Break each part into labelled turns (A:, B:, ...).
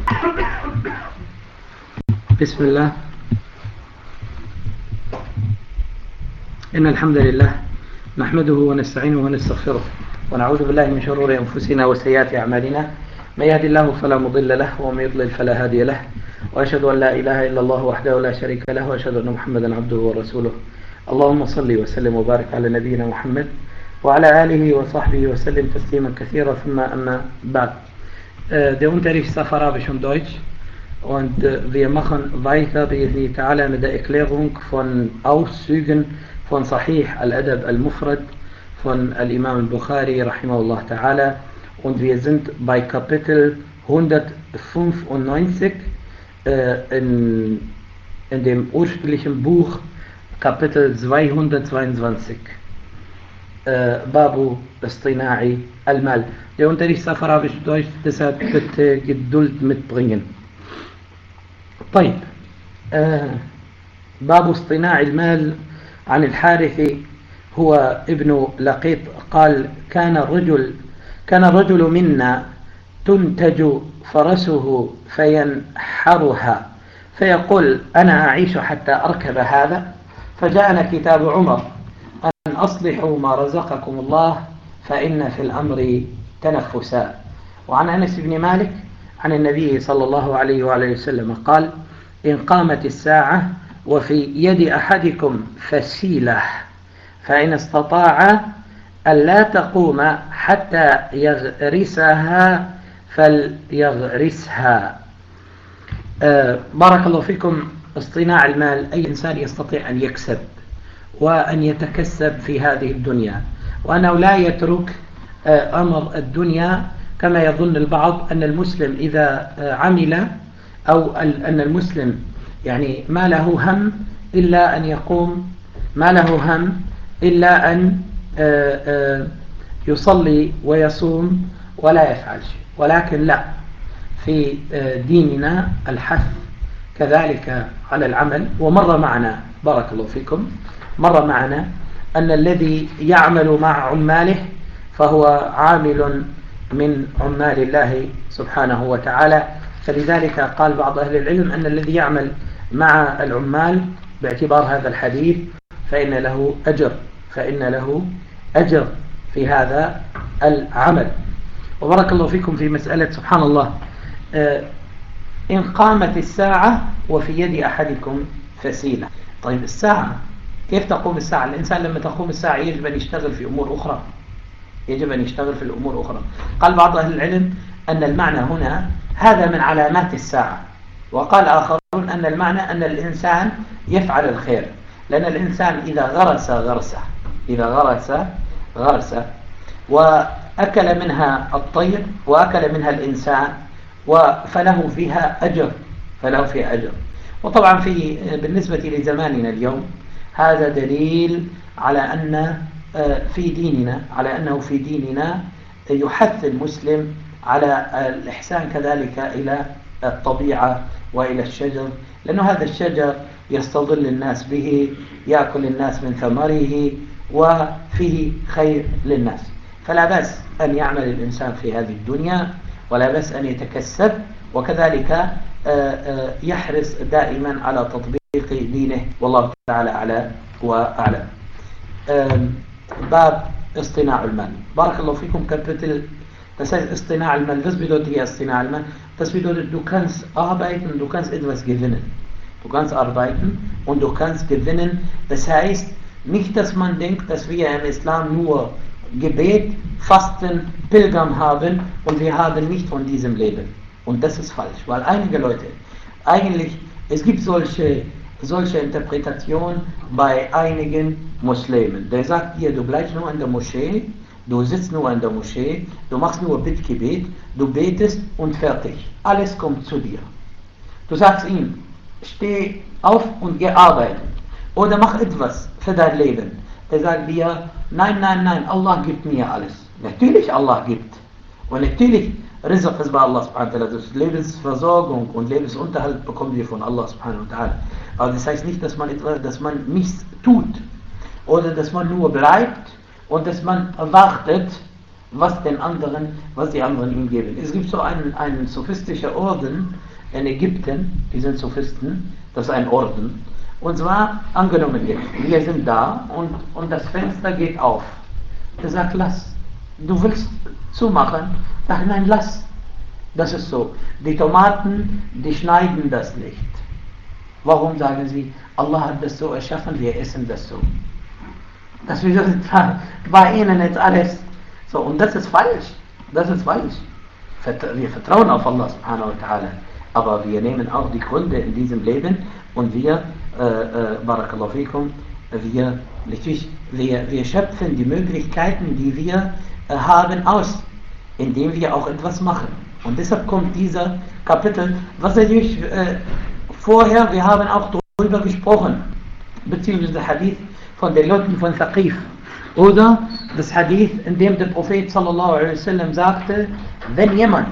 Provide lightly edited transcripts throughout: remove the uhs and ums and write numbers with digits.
A: بسم الله. إن الحمد لله نحمده ونستعينه ونستغفره ونعوذ بالله من شرور أنفسنا وسيئات أعمالنا. من يهد الله فلا مضل له ومن يضلل فلا هادي له، وأشهد أن لا إله إلا الله وحده لا شريك له، وأشهد أن محمدا عبده ورسوله. اللهم صل وسلم وبارك على نبينا محمد وعلى آله وصحبه وسلم تسليما كثيرا. ثم أما بعد. Der Unterricht ist auf Arabisch und Deutsch und wir machen weiter بإذن تعالى mit der Erklärung von Auszügen von Sahih al-Adab al-Mufrad von al-Imam al-Bukhari rahimahullah ta'ala, und wir sind bei Kapitel 195 in dem ursprünglichen Buch, Kapitel 222, Babu Istina'i al-Mal. Der Unterricht ist auf Arabisch und Deutsch, deshalb bitte Geduld mitbringen. طيب. باب اصطناع المال. عن الحارث هو ابن لقيط قال: كان الرجل منا تنتج فرسه فينحرها فيقول: أنا أعيش حتى أركب هذا. فجاءنا كتاب عمر أن أصلحوا ما رزقكم الله فإن في الأمر تنفسا. وعن أنس بن مالك عن النبي صلى الله عليه وعليه وسلم قال: إن قامت الساعة وفي يد أحدكم فسيلة فإن استطاع ألا تقوم حتى يغرسها فليغرسها. بارك الله فيكم. اصطناع المال، أي إنسان يستطيع أن يكسب وأن يتكسب في هذه الدنيا، وأنه لا يترك أمر الدنيا كما يظن البعض أن المسلم إذا عمل، أو أن المسلم يعني ما له هم إلا أن يقوم، ما له هم إلا أن يصلي ويصوم ولا يفعل شيء. ولكن لا، في ديننا الحث كذلك على العمل. ومر معنا، بارك الله فيكم، مر معنا أن الذي يعمل مع عماله فهو عامل من عمال الله سبحانه وتعالى. فلذلك قال بعض أهل العلم أن الذي يعمل مع العمال باعتبار هذا الحديث فإن له أجر في هذا العمل. وبارك الله فيكم في مسألة سبحان الله، إن قامت الساعة وفي يد أحدكم فسيلة. طيب الساعة كيف تقوم الساعة؟ الإنسان لما تقوم الساعة يجب أن يشتغل في أمور أخرى، يجب أن يشتغل في الأمور أخرى. قال بعض أهل العلم أن المعنى هنا هذا من علامات الساعة، وقال آخرون أن المعنى أن الإنسان يفعل الخير، لأن الإنسان إذا غرس وأكل منها الطير وأكل منها الإنسان فله فيها أجر. وطبعا بالنسبة لزماننا اليوم هذا دليل على أن أنه في ديننا يحث المسلم على الإحسان كذلك إلى الطبيعة وإلى الشجر، لأنه هذا الشجر يستظل الناس به، يأكل الناس من ثمره، وفيه خير للناس. فلا بأس أن يعمل الإنسان في هذه الدنيا، ولا بأس أن يتكسب، وكذلك يحرص دائما على تطبيق دينه، والله تعالى أعلى وأعلم. باب اصطناع المال. بارك الله فيكم. Kapitel, das heißt اصطناع المال. Was bedeutet hier اصطناع المال? Das bedeutet, du kannst arbeiten und du kannst etwas gewinnen. Du kannst arbeiten und du kannst gewinnen. Das heißt nicht, dass man denkt, dass wir im Islam nur Gebet, Fasten, Pilgern haben und wir haben nicht von diesem Leben. Und das ist falsch, weil einige Leute, es gibt solche Interpretation bei einigen Muslimen. Der sagt dir, du bleibst nur in der Moschee, du sitzt nur in der Moschee, du machst nur Bittgebet, du betest und fertig. Alles kommt zu dir. Du sagst ihm, steh auf und geh arbeiten oder mach etwas für dein Leben. Der sagt dir, nein, Allah gibt mir alles. Natürlich Allah gibt. Und natürlich Rizq ist bei Allah subhanahu wa ta'ala. Das Lebensversorgung und Lebensunterhalt bekommen wir von Allah subhanahu wa ta'ala. Aber das heißt nicht, dass man nichts tut oder dass man nur bleibt und dass man wartet was die anderen ihm geben. Es gibt so einen sophistischen Orden in Ägypten, die sind Sophisten, das ist ein Orden. Und zwar, angenommen jetzt, wir sind da und das Fenster geht auf. Er sagt, lass. Du willst zumachen? Sag, nein, lass. Das ist so. Die Tomaten, die schneiden das nicht. Warum sagen sie, Allah hat das so erschaffen, wir essen das so? Das bedeutet, bei ihnen jetzt alles so. Und das ist falsch. Das ist falsch. Wir vertrauen auf Allah subhanahu wa ta'ala. Aber wir nehmen auch die Gründe in diesem Leben und wir, barakallahu fikum, wir schöpfen die Möglichkeiten, die wir haben, aus, indem wir auch etwas machen. Und deshalb kommt dieser Kapitel, was natürlich vorher, wir haben auch darüber gesprochen, beziehungsweise der Hadith von den Leuten von Thaqif. Oder das Hadith, in dem der Prophet sallallahu alaihi wasallam sagte, wenn jemand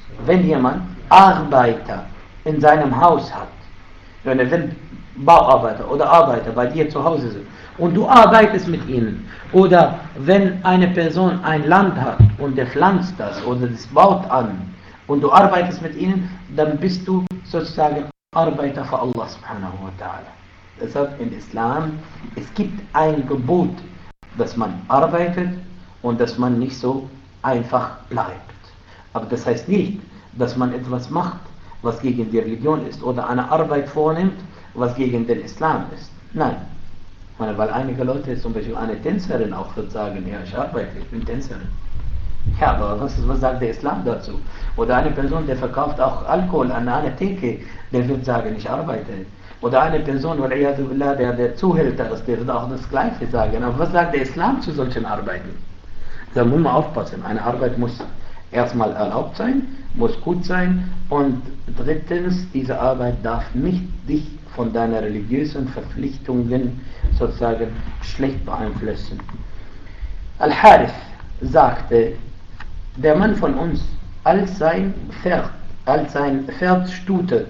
A: Arbeiter in seinem Haus hat, wenn Bauarbeiter oder Arbeiter bei dir zu Hause sind und du arbeitest mit ihnen, oder wenn eine Person ein Land hat und der pflanzt das oder das baut an und du arbeitest mit ihnen, dann bist du sozusagen Arbeiter für Allah subhanahu wa ta'ala. Deshalb im Islam, es gibt ein Gebot, dass man arbeitet und dass man nicht so einfach bleibt. Aber das heißt nicht, dass man etwas macht, was gegen die Religion ist, oder eine Arbeit vornimmt, was gegen den Islam ist. Nein. Weil einige Leute, zum Beispiel eine Tänzerin auch wird sagen, ja, ich arbeite, ich bin Tänzerin. Ja, aber was sagt der Islam dazu? Oder eine Person, der verkauft auch Alkohol an einer Theke, der wird sagen, ich arbeite. Oder eine Person, der Zuhälter ist, der wird auch das Gleiche sagen. Aber was sagt der Islam zu solchen Arbeiten? Da muss man aufpassen. Eine Arbeit muss erstmal erlaubt sein, muss gut sein, und drittens, diese Arbeit darf nicht dich von deiner religiösen Verpflichtungen sozusagen schlecht beeinflussen. Al-Harith sagte, der Mann von uns, als sein Pferdstute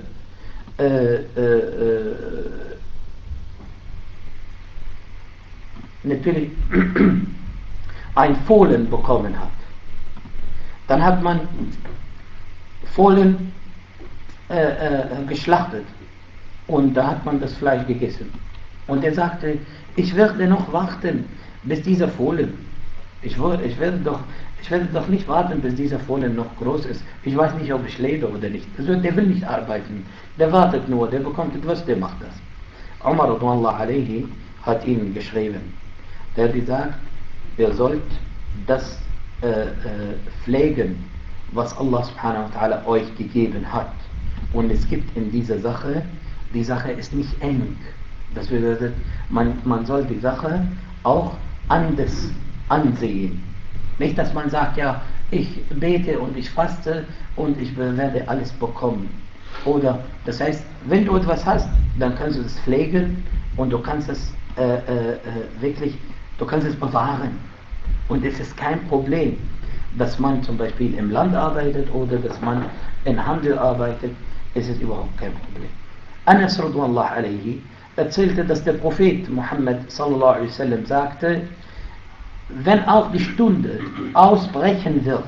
A: natürlich ein Fohlen bekommen hat, dann hat man Fohlen geschlachtet und da hat man das Fleisch gegessen. Und er sagte, ich werde noch warten, bis dieser Fohlen, ich werde doch nicht warten, bis dieser Fohlen noch groß ist. Ich weiß nicht, ob ich lebe oder nicht. Also, der will nicht arbeiten, der wartet nur, der bekommt etwas, der macht das. Umar radhiyallahu anhu hat ihm geschrieben, der gesagt, ihr sollt das pflegen, was Allah subhanahu wa ta'ala euch gegeben hat. Und es gibt in dieser Sache, die Sache ist nicht eng. Das bedeutet, man soll die Sache auch anders ansehen. Nicht, dass man sagt, ja, ich bete und ich faste und ich werde alles bekommen. Oder, das heißt, wenn du etwas hast, dann kannst du es pflegen und du kannst es wirklich, du kannst es bewahren. Und es ist kein Problem, dass man zum Beispiel im Land arbeitet oder dass man im Handel arbeitet. Es ist überhaupt kein Problem. Anas radhiyallahu anhu erzählte, dass der Prophet Muhammad sallallahu alaihi wasallam sagte, wenn auch die Stunde ausbrechen wird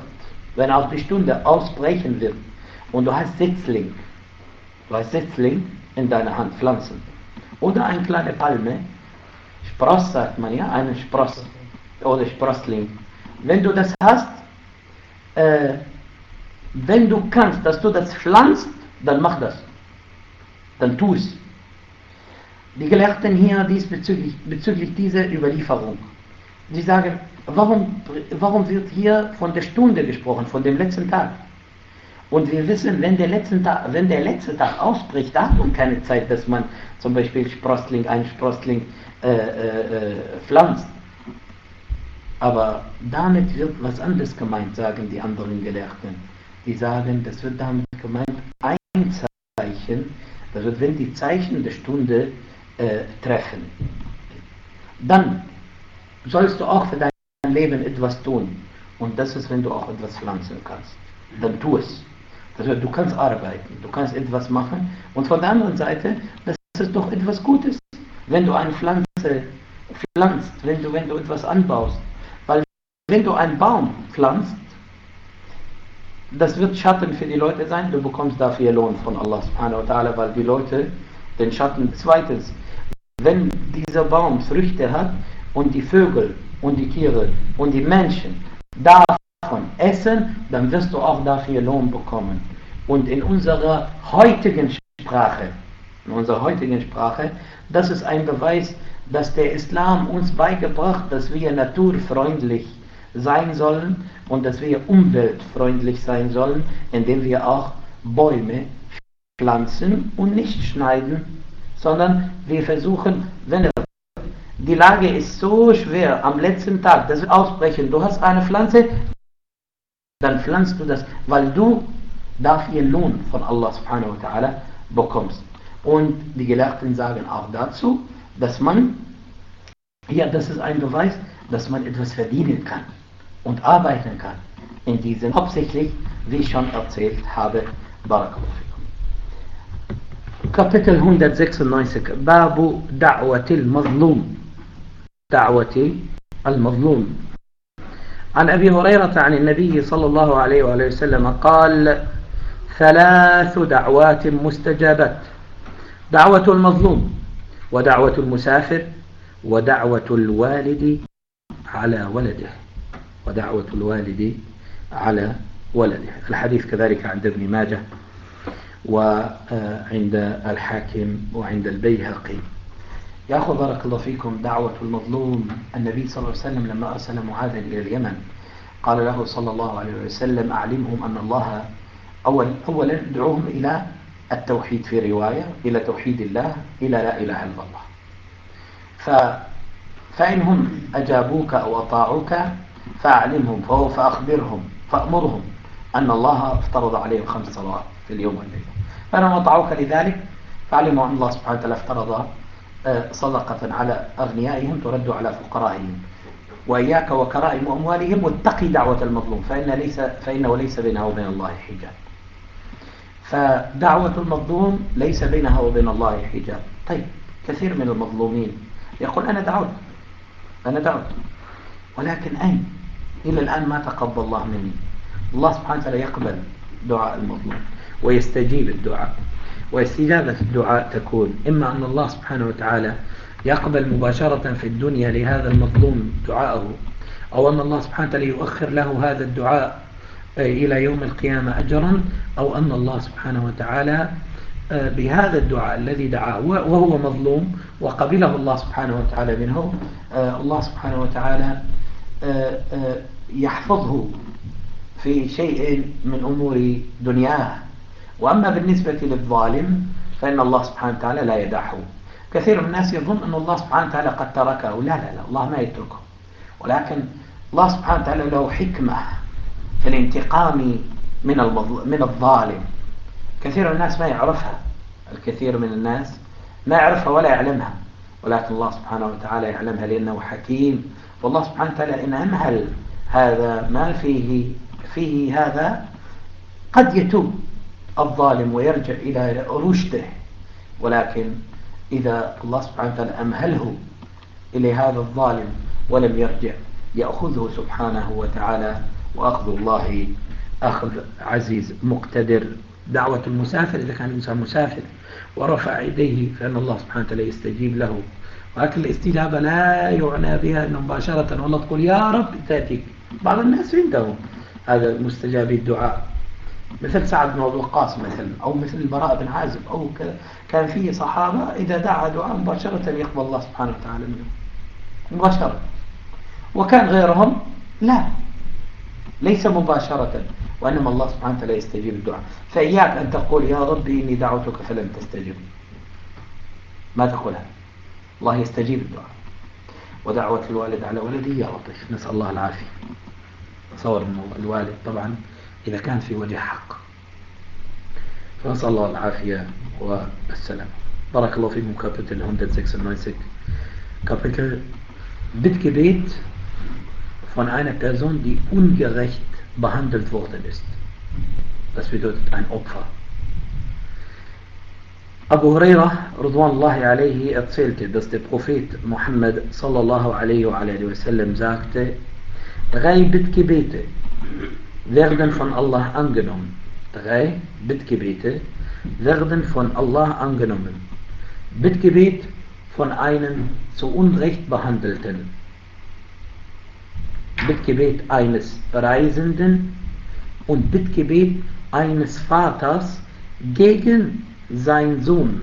A: und du hast Setzling in deiner Hand, Pflanzen oder eine kleine Palme, Spross sagt man, ja, eine Spross oder Sprossling, wenn du das hast, wenn du kannst, dass du das pflanzt, dann mach das, dann tu es. Die Gelehrten hier bezüglich dieser Überlieferung, sie sagen, warum wird hier von der Stunde gesprochen, von dem letzten Tag? Und wir wissen, wenn der letzte Tag ausbricht, da hat man keine Zeit, dass man zum Beispiel einen Sprossling pflanzt. Aber damit wird was anderes gemeint, sagen die anderen Gelehrten. Die sagen, das wird damit gemeint, ein Zeichen, das wird, wenn die Zeichen der Stunde treffen. Dann sollst du auch für dein Leben etwas tun. Und das ist, wenn du auch etwas pflanzen kannst. Dann tu es. Das heißt, du kannst arbeiten, du kannst etwas machen. Und von der anderen Seite, das ist doch etwas Gutes, wenn du eine Pflanze pflanzt, wenn du etwas anbaust. Weil wenn du einen Baum pflanzt, das wird Schatten für die Leute sein, du bekommst dafür Lohn von Allah subhanahu wa ta'ala, weil die Leute den Schatten. Zweitens, wenn dieser Baum Früchte hat und die Vögel und die Tiere und die Menschen davon essen, dann wirst du auch dafür Lohn bekommen. Und in unserer heutigen Sprache, das ist ein Beweis, dass der Islam uns beigebracht, dass wir naturfreundlich sein sollen und dass wir umweltfreundlich sein sollen, indem wir auch Bäume pflanzen und nicht schneiden, sondern wir versuchen, wenn die Lage ist so schwer, am letzten Tag, das wird ausbrechen, du hast eine Pflanze, dann pflanzt du das, weil du dafür Lohn von Allah subhanahu wa ta'ala bekommst. Und die Gelehrten sagen auch dazu, dass man, das ist ein Beweis, dass man etwas verdienen kann und arbeiten kann. In diesem, hauptsächlich, wie ich schon erzählt habe, Barakallahu fikum. Kapitel 196, Babu Da'wati al-Mazlum. دعوة المظلوم. عن أبي هريرة عن النبي صلى الله عليه وآله وسلم قال: 3 دعوات مستجابات: دعوة المظلوم، ودعوة المسافر، ودعوة الوالد على ولده. الحديث كذلك عند ابن ماجه وعند الحاكم وعند البيهقي. يا أخو بارك الله فيكم، دعوة المظلوم. النبي صلى الله عليه وسلم لما أرسل معاذا إلى اليمن قال له صلى الله عليه وسلم: أعلمهم أن الله أولا ادعوهم إلى التوحيد، في رواية إلى توحيد الله، إلى لا إله إلا الله. فإنهم أجابوك أو أطاعوك فأعلمهم فأمرهم أن الله افترض عليهم 5 صلوات في اليوم والليلة. فإنهم أطاعوك لذلك فأعلموا أن الله سبحانه وتعالى افترض صدقة على أغنيائهم ترد على فقرائهم، وإياك وكرائم أموالهم، واتقي دعوة المظلوم فإنه ليس بينها وبين الله حجاب. فدعوة المظلوم ليس بينها وبين الله حجاب. طيب، كثير من المظلومين يقول أنا دعوت، ولكن أين؟ إلى الآن ما تقبل الله مني. الله سبحانه وتعالى يقبل دعاء المظلوم ويستجيب الدعاء، واستجابة الدعاء تكون إما أن الله سبحانه وتعالى يقبل مباشرة في الدنيا لهذا المظلوم دعاءه، أو أن الله سبحانه وتعالى يؤخر له هذا الدعاء إلى يوم القيامة أجرا، أو أن الله سبحانه وتعالى بهذا الدعاء الذي دعاه وهو مظلوم وقبله الله سبحانه وتعالى منه، الله سبحانه وتعالى يحفظه في شيء من أمور دنياه. وأما بالنسبة للظالم فإن الله سبحانه وتعالى لا يدعه. كثير من الناس يظن أن الله سبحانه وتعالى قد تركه. لا، الله ما يتركه، ولكن الله سبحانه وتعالى له حكمة في الانتقام من الظالم. كثير من الناس ما يعرفها، الكثير من الناس ما يعرفها ولا يعلمها، ولكن الله سبحانه وتعالى يعلمها لأنه حكيم. والله سبحانه وتعالى إن أمهل هذا ما فيه هذا قد يتوب الظالم ويرجع إلى رشده، ولكن إذا الله سبحانه وتعالى أمهله إلى هذا الظالم ولم يرجع يأخذه سبحانه وتعالى، وأخذ الله أخذ عزيز مقتدر. دعوة المسافر، إذا كان الإنسان مسافر ورفع يديه فإن الله سبحانه وتعالى يستجيب له، ولكن الاستجابة لا يعنى بها أنه مباشرة والله تقول يا رب تأتيك. بعض الناس عندهم هذا مستجاب الدعاء، مثل سعد بن وقاص مثلا، أو مثل البراء بن عازب، أو كان فيه صحابة إذا دعا دعاء مباشرة يقبل الله سبحانه وتعالى منه مباشرة، وكان غيرهم لا، ليس مباشرة، وإنما الله سبحانه وتعالى يستجيب الدعاء. فإياك أن تقول يا ربي إني دعوتك فلم تستجب، ما تقولها، الله يستجيب الدعاء. ودعوة الوالد على ولده يا لطيف، نسأل الله العافية. تصور أنه الوالد طبعا إذا كان في وجه حق، فنسأل الله العافية والسلام. بارك الله فيكم. Kapitel 196. Kapitel Bittgebet von einer Person, die ungerecht behandelt worden ist. Das bedeutet ein Opfer. Abu Huraira Ridwanullahi alayhi erzählte, dass der Prophet Muhammad sallallahu alaihi wa sallam sagte: 3 Bittgebete werden von Allah angenommen. 3 Bittgebete werden von Allah angenommen. Bittgebet von einem zu Unrecht behandelten. Bittgebet eines Reisenden und Bittgebet eines Vaters gegen seinen Sohn.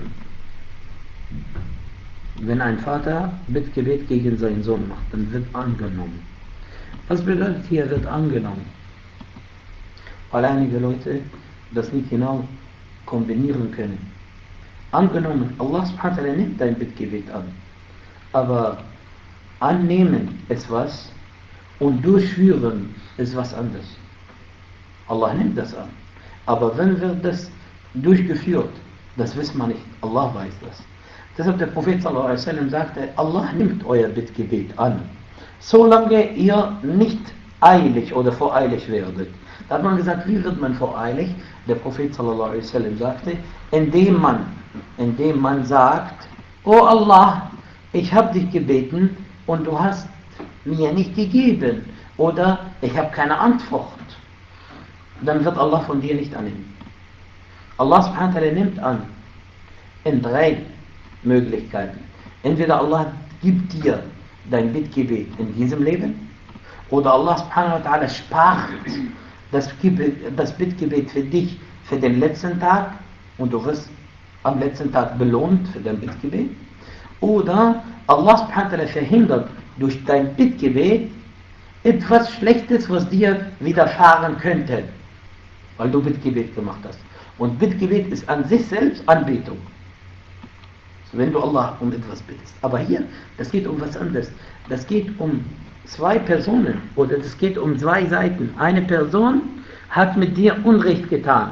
A: Wenn ein Vater Bittgebet gegen seinen Sohn macht, dann wird angenommen. Was bedeutet hier, wird angenommen? Weil einige Leute das nicht genau kombinieren können. Angenommen, Allah subhanahu wa ta'ala nimmt dein Bittgebet an. Aber annehmen ist was und durchführen ist was anderes. Allah nimmt das an. Aber wenn wird das durchgeführt, das wissen wir nicht. Allah weiß das. Deshalb der Prophet sallallahu alaihi wasallam sagte, Allah nimmt euer Bittgebet an, solange ihr nicht eilig oder voreilig werdet. Da hat man gesagt, wie wird man voreilig? Der Prophet sallallahu alaihi wasallam sagte, indem man sagt, oh Allah, ich habe dich gebeten und du hast mir nicht gegeben oder ich habe keine Antwort. Dann wird Allah von dir nicht annehmen. Allah subhanahu wa ta'ala nimmt an in 3 Möglichkeiten. Entweder Allah gibt dir dein Bittgebet in diesem Leben oder Allah subhanahu wa ta'ala spart das Bittgebet für dich für den letzten Tag und du wirst am letzten Tag belohnt für dein Bittgebet. Oder Allah subhanahu wa ta'ala verhindert durch dein Bittgebet etwas Schlechtes, was dir widerfahren könnte, weil du Bittgebet gemacht hast. Und Bittgebet ist an sich selbst Anbetung. So, wenn du Allah um etwas bittest. Aber hier, das geht um was anderes. Das geht um 2 Personen oder das geht um 2 Seiten. Eine Person hat mit dir Unrecht getan.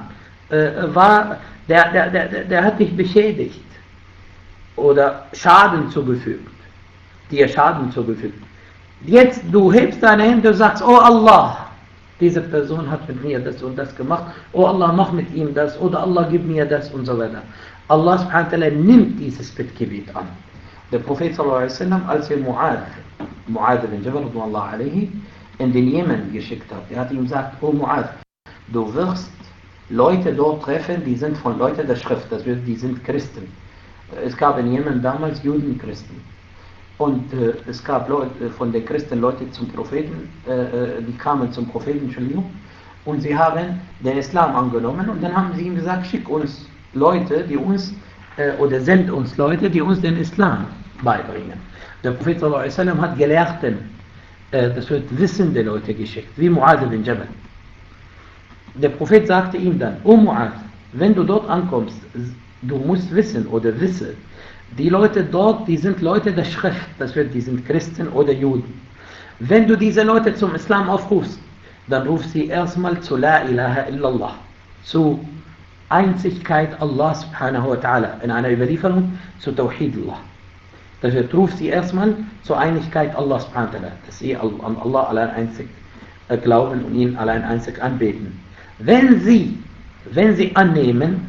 A: Der hat dich beschädigt oder Schaden zugefügt. Dir Schaden zugefügt. Jetzt du hebst deine Hände und sagst, oh Allah, diese Person hat mit mir das und das gemacht, oh Allah, mach mit ihm das, oder Allah, gib mir das und so weiter. Allah subhanahu wa ta'ala nimmt dieses Bittgebet an. Der Prophet sallallahu alaihi wasallam, als er Mu'adh bin Jabal radhiyallahu alaihi in den Jemen geschickt hat, er hat ihm gesagt, oh Mu'adh, du wirst Leute dort treffen, die sind von Leuten der Schrift, die sind Christen. Es gab in Jemen damals Judenchristen. Und es gab Leute, von den Christen Leute zum Propheten, die kamen zum Propheten, Entschuldigung, und sie haben den Islam angenommen und dann haben sie ihm gesagt, schick uns Leute, die uns, oder send uns Leute, die uns den Islam beibringen. Der Prophet sallallahu alaihi wasallam hat Gelehrten, das wird wissende Leute geschickt, wie Mu'adh bin Jabal. Der Prophet sagte ihm dann, oh Mu'adh, wenn du dort ankommst, du musst wissen oder wisse, die Leute dort, die sind Leute der Schrift, die sind Christen oder Juden. Wenn du diese Leute zum Islam aufrufst, dann ruf sie erstmal zu La ilaha illallah, zu Einzigkeit Allah subhanahu wa ta'ala, in einer Überlieferung zu Tawhidullah. Das heißt, ruf sie erstmal zur Einigkeit Allah subhanahu wa ta'ala, dass sie an Allah allein einzig glauben und ihn allein einzig anbeten. Wenn sie annehmen,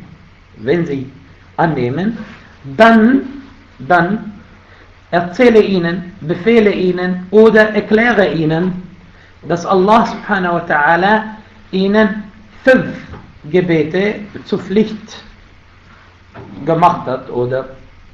A: dann erzähle ihnen, befehle ihnen oder erkläre ihnen, dass Allah subhanahu wa ta'ala ihnen 5 Gebete zur Pflicht gemacht hat oder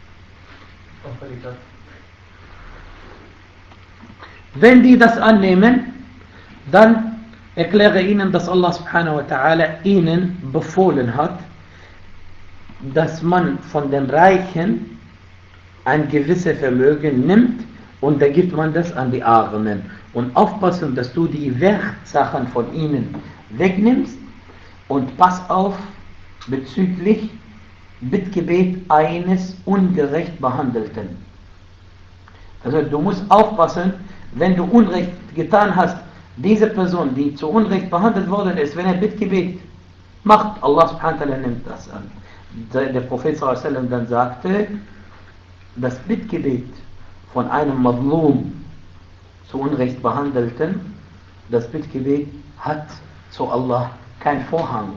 A: wenn die das annehmen, dann erkläre ihnen, dass Allah subhanahu wa ta'ala ihnen befohlen hat, dass man von den Reichen ein gewisses Vermögen nimmt und da gibt man das an die Armen. Und aufpassen, dass du die Wertsachen von ihnen wegnimmst und pass auf bezüglich Bittgebet eines ungerecht Behandelten. Also du musst aufpassen, wenn du Unrecht getan hast, diese Person, die zu Unrecht behandelt worden ist, wenn er Bittgebet macht, Allah subhanahu wa ta'ala nimmt das an. Der Prophet sallallahu alaihi wasallam dann sagte, das Bittgebet von einem Madlum zu Unrecht behandelten, das Bittgebet hat zu Allah kein Vorhang.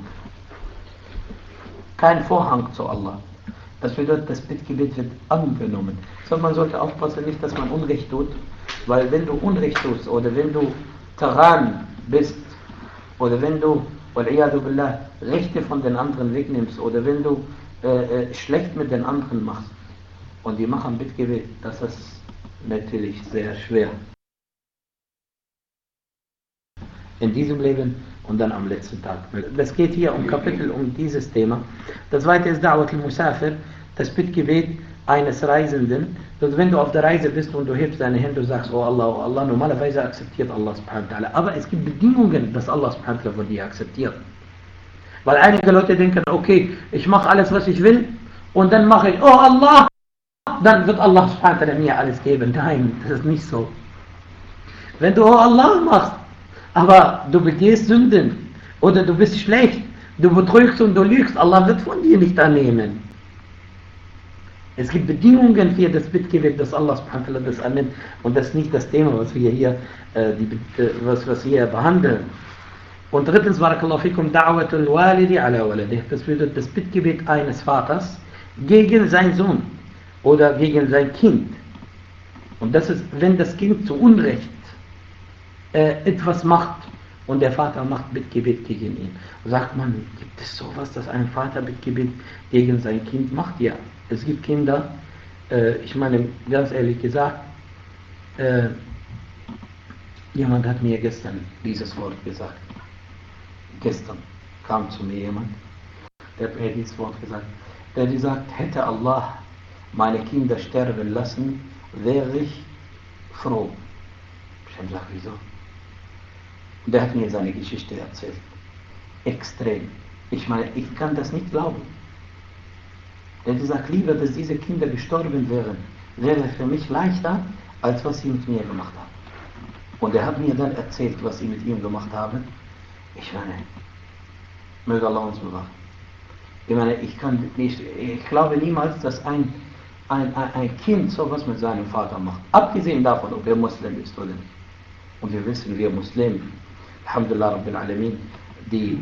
A: Kein Vorhang zu Allah. Das bedeutet, das Bittgebet wird angenommen. So, man sollte aufpassen, nicht, dass man Unrecht tut, weil wenn du Unrecht tust oder wenn du Tyrann bist oder wenn du, wal'iyadu billah, Rechte von den anderen wegnimmst oder wenn du schlecht mit den anderen machst und die machen Bittgebet, das ist natürlich sehr schwer. In diesem Leben und dann am letzten Tag. Das geht hier um Kapitel um dieses Thema. Das zweite ist Da'wat al-Musafir, das Bittgebet eines Reisenden. Also wenn du auf der Reise bist und du hebst deine Hände und sagst, oh Allah, normalerweise akzeptiert Allah subhanahu wa ta'ala. Aber es gibt Bedingungen, dass Allah subhanahu wa ta'ala von dir akzeptiert. Weil einige Leute denken, okay, ich mache alles, was ich will und dann mache ich, oh Allah, dann wird Allah subhanahu wa ta'ala mir alles geben. Nein, das ist nicht so. Wenn du oh Allah machst, aber du begehst Sünden oder du bist schlecht, du betrügst und du lügst, Allah wird von dir nicht annehmen. Es gibt Bedingungen für das Bittgebet, dass Allah subhanahu wa ta'ala das annimmt und das ist nicht das Thema, was wir hier, was wir hier behandeln. Und drittens, barakallahu fikum, da'watul walidi ala waladih. Das bedeutet das Bittgebet eines Vaters gegen seinen Sohn oder gegen sein Kind. Und das ist, wenn das Kind zu Unrecht etwas macht und der Vater macht Bittgebet gegen ihn. Sagt man, gibt es sowas, dass ein Vater Bittgebet gegen sein Kind macht? Ja, es gibt Kinder, ich meine, ganz ehrlich gesagt, jemand hat mir gestern dieses Wort gesagt. Gestern kam zu mir jemand, der hat mir dieses Wort gesagt. Der hat gesagt, hätte Allah meine Kinder sterben lassen, wäre ich froh. Ich habe gesagt, wieso? Und der hat mir seine Geschichte erzählt. Extrem. Ich meine, ich kann das nicht glauben. Der hat gesagt, lieber, dass diese Kinder gestorben wären, wäre für mich leichter, als was sie mit mir gemacht haben. Und er hat mir dann erzählt, was sie mit ihm gemacht haben. Ich meine, möge Allah uns bewahren. Ich meine, ich glaube niemals, dass ein Kind sowas mit seinem Vater macht. Abgesehen davon, ob er Muslim ist oder nicht. Und wir wissen, wir Muslimen, Alhamdulillah Rabbil Alamin, die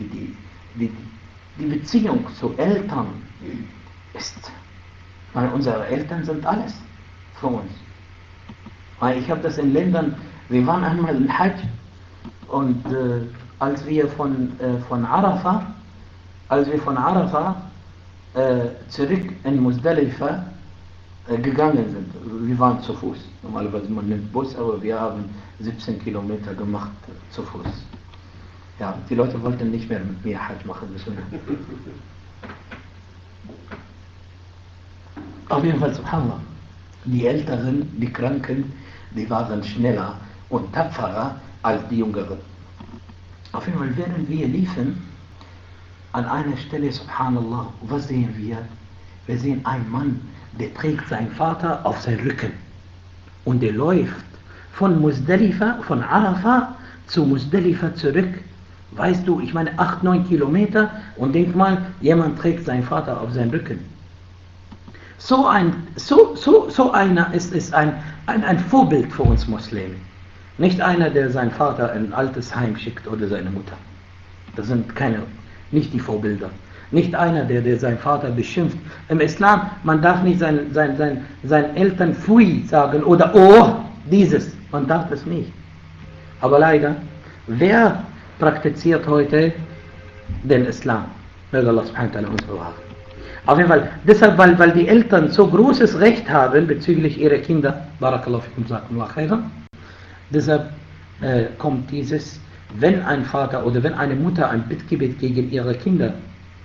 A: Beziehung zu Eltern ist, weil unsere Eltern sind alles für uns. Weil ich habe das in Ländern, wir waren einmal in Hajj und als wir von Arafah zurück in Muzdalifa gegangen sind. Wir waren zu Fuß. Normalerweise man nimmt Bus, aber wir haben 17 Kilometer gemacht zu Fuß. Ja, die Leute wollten nicht mehr mit mir Hajj machen müssen. Auf jeden Fall, subhanallah, die Älteren, die Kranken, die waren schneller und tapferer als die Jüngeren. Auf jeden Fall, während wir liefen, an einer Stelle, subhanallah, was sehen wir? Wir sehen einen Mann, der trägt seinen Vater auf seinen Rücken. Und der läuft von Muzdalifa, von Arafah zu Muzdalifa zurück. Weißt du, ich meine 8-9 Kilometer und denk mal, jemand trägt seinen Vater auf seinen Rücken. So einer ist ein Vorbild für uns Muslime. Nicht einer, der seinen Vater in ein altes Heim schickt oder seine Mutter. Das sind nicht die Vorbilder. Nicht einer, der seinen Vater beschimpft. Im Islam, man darf nicht seinen Eltern Pfui sagen oder oh, dieses. Man darf es nicht. Aber leider, wer praktiziert heute den Islam? Möge Allah subhanahu wa ta'ala uns bewahren. Auf jeden Fall, deshalb, weil die Eltern so großes Recht haben bezüglich ihrer Kinder, barakallahu fikum, jazakumullah khairan, deshalb kommt dieses, wenn ein Vater oder wenn eine Mutter ein Bittgebet gegen ihre Kinder,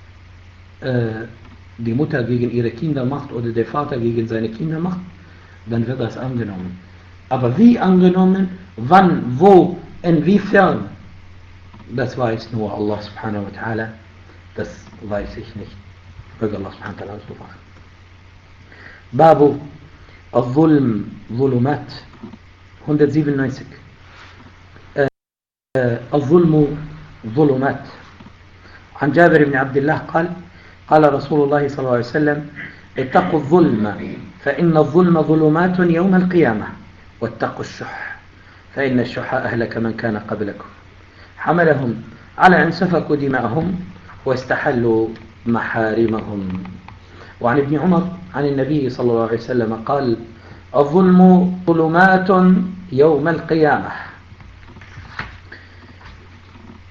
A: die Mutter gegen ihre Kinder macht oder der Vater gegen seine Kinder macht, dann wird das angenommen. Aber wie angenommen, wann, wo, inwiefern, das weiß nur Allah subhanahu wa ta'ala, das weiß ich nicht. Möge Allah subhanahu wa ta'ala uns bewahren. Babu al-Zulm, Zulumat, 197. الظلم ظلمات. عن جابر بن عبد الله قال رسول الله صلى الله عليه وسلم اتقوا الظلم فإن الظلم ظلمات يوم القيامة واتقوا الشح فإن الشح أهلك من كان قبلكم حملهم على أن سفكوا دماءهم واستحلوا محارمهم. وعن ابن عمر عن النبي صلى الله عليه وسلم قال الظلم ظلمات يوم القيامة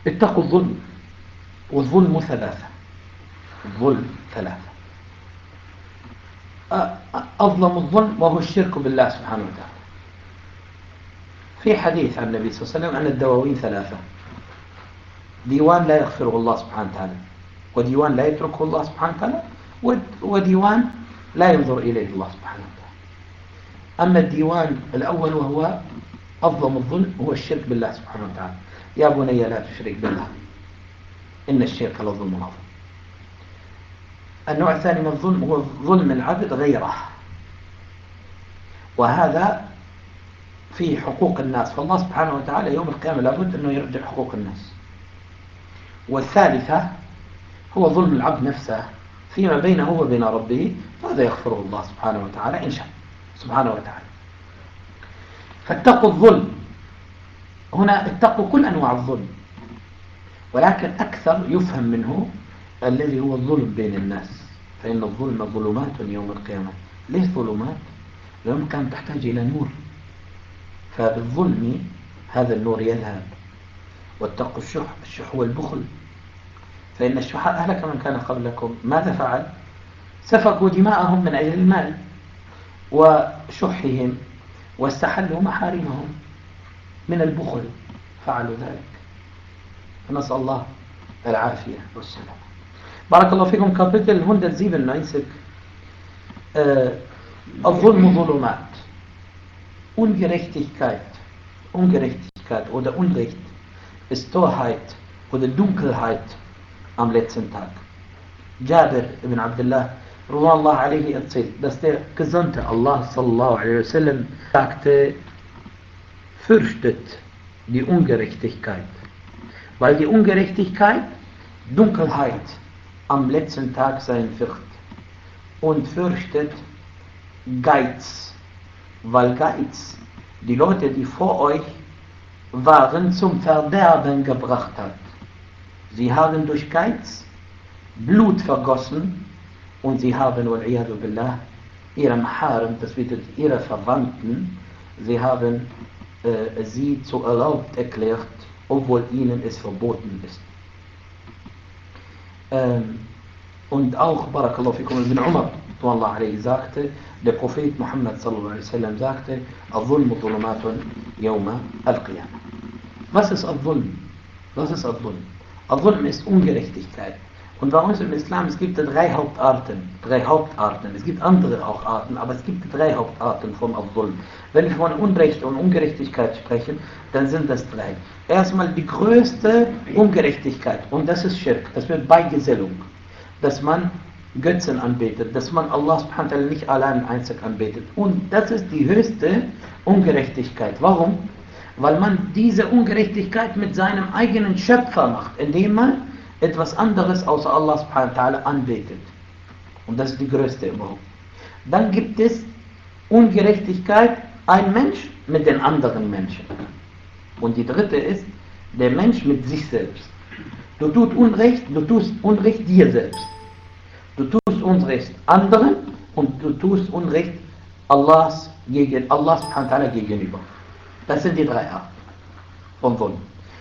A: اتقوا الظلم، والظلم ثلاثة. الظلم ثلاثة. أظلم الظلم وهو الشرك بالله سبحانه وتعالى. في حديث عن النبي صلى الله عليه وسلم أن الدواوين ثلاثة: ديوان لا يغفره الله سبحانه وتعالى، وديوان لا يتركه الله سبحانه وتعالى، وديوان لا ينظر إليه الله سبحانه وتعالى. أما الديوان الأول وهو أظلم الظلم هو الشرك بالله سبحانه وتعالى: يا بني لا تشرك بالله إن الشرك لظلم عظيم. النوع الثاني من الظلم هو ظلم العبد غيره، وهذا في حقوق الناس، فالله سبحانه وتعالى يوم القيامة لابد أنه يرجع حقوق الناس. والثالثة هو ظلم العبد نفسه فيما بينه وبين ربه، فهذا يغفره الله سبحانه وتعالى إن شاء سبحانه وتعالى. فاتقوا الظلم، هنا اتقوا كل أنواع الظلم، ولكن أكثر يفهم منه الذي هو الظلم بين الناس، فإن الظلم ظلمات يوم القيامة. ليش ظلمات؟ يوم كان تحتاج إلى نور، فبالظلم هذا النور يذهب. واتقوا الشح، الشح والبخل، فإن الشح أهلك من كان قبلكم. ماذا فعل؟ سفكوا دماءهم من أجل المال وشحهم، واستحلوا محارمهم من البخل، فعلوا ذلك. فنسأل الله العافية والسلام. بارك الله فيكم. Kapitel 197. الظلم ظلمات. Ungerechtigkeit oder Unrecht ist Torheit oder Dunkelheit am letzten Tag. Jabir ibn Abdullah radhiyallahu anhu erzählt, dass der Gesandte Allah sallallahu alaihi wasallam sagte: fürchtet die Ungerechtigkeit, weil die Ungerechtigkeit Dunkelheit am letzten Tag sein wird, und fürchtet Geiz, weil Geiz die Leute, die vor euch waren, zum Verderben gebracht hat. Sie haben durch Geiz Blut vergossen und sie haben, wal-iyadu billah, ihre Maharim, das bedeutet ihre Verwandten, sie haben sie zu erlaubt erklärt, obwohl ihnen es verboten ist. Und auch, barakallahu fikum, Ibn Umar sagte, der Prophet Muhammad sallallahu alaihi wasallam sagte: Al-Zulm zulumatun yawma al-Qiyamah. Was ist Al-Zulm? Was ist Al-Zulm? Al-Zulm ist Ungerechtigkeit. Und bei uns im Islam, es gibt drei Hauptarten. Es gibt andere auch Arten, aber es gibt drei Hauptarten von Al-Zulm. Wenn wir von Unrecht und Ungerechtigkeit sprechen, dann sind das drei. Erstmal die größte Ungerechtigkeit, und das ist Schirk, das wird Beigesellung. Dass man Götzen anbetet, dass man Allah subhanahu wa ta'ala nicht allein einzig anbetet. Und das ist die höchste Ungerechtigkeit. Warum? Weil man diese Ungerechtigkeit mit seinem eigenen Schöpfer macht, indem man etwas anderes außer Allah subhanahu wa ta'ala anbetet. Und das ist die größte überhaupt. Dann gibt es Ungerechtigkeit, ein Mensch mit den anderen Menschen. Und die dritte ist der Mensch mit sich selbst. Du tust Unrecht dir selbst. Du tust Unrecht anderen und du tust Unrecht Allah subhanahu wa ta'ala gegenüber. Das sind die drei Arten von Zulm.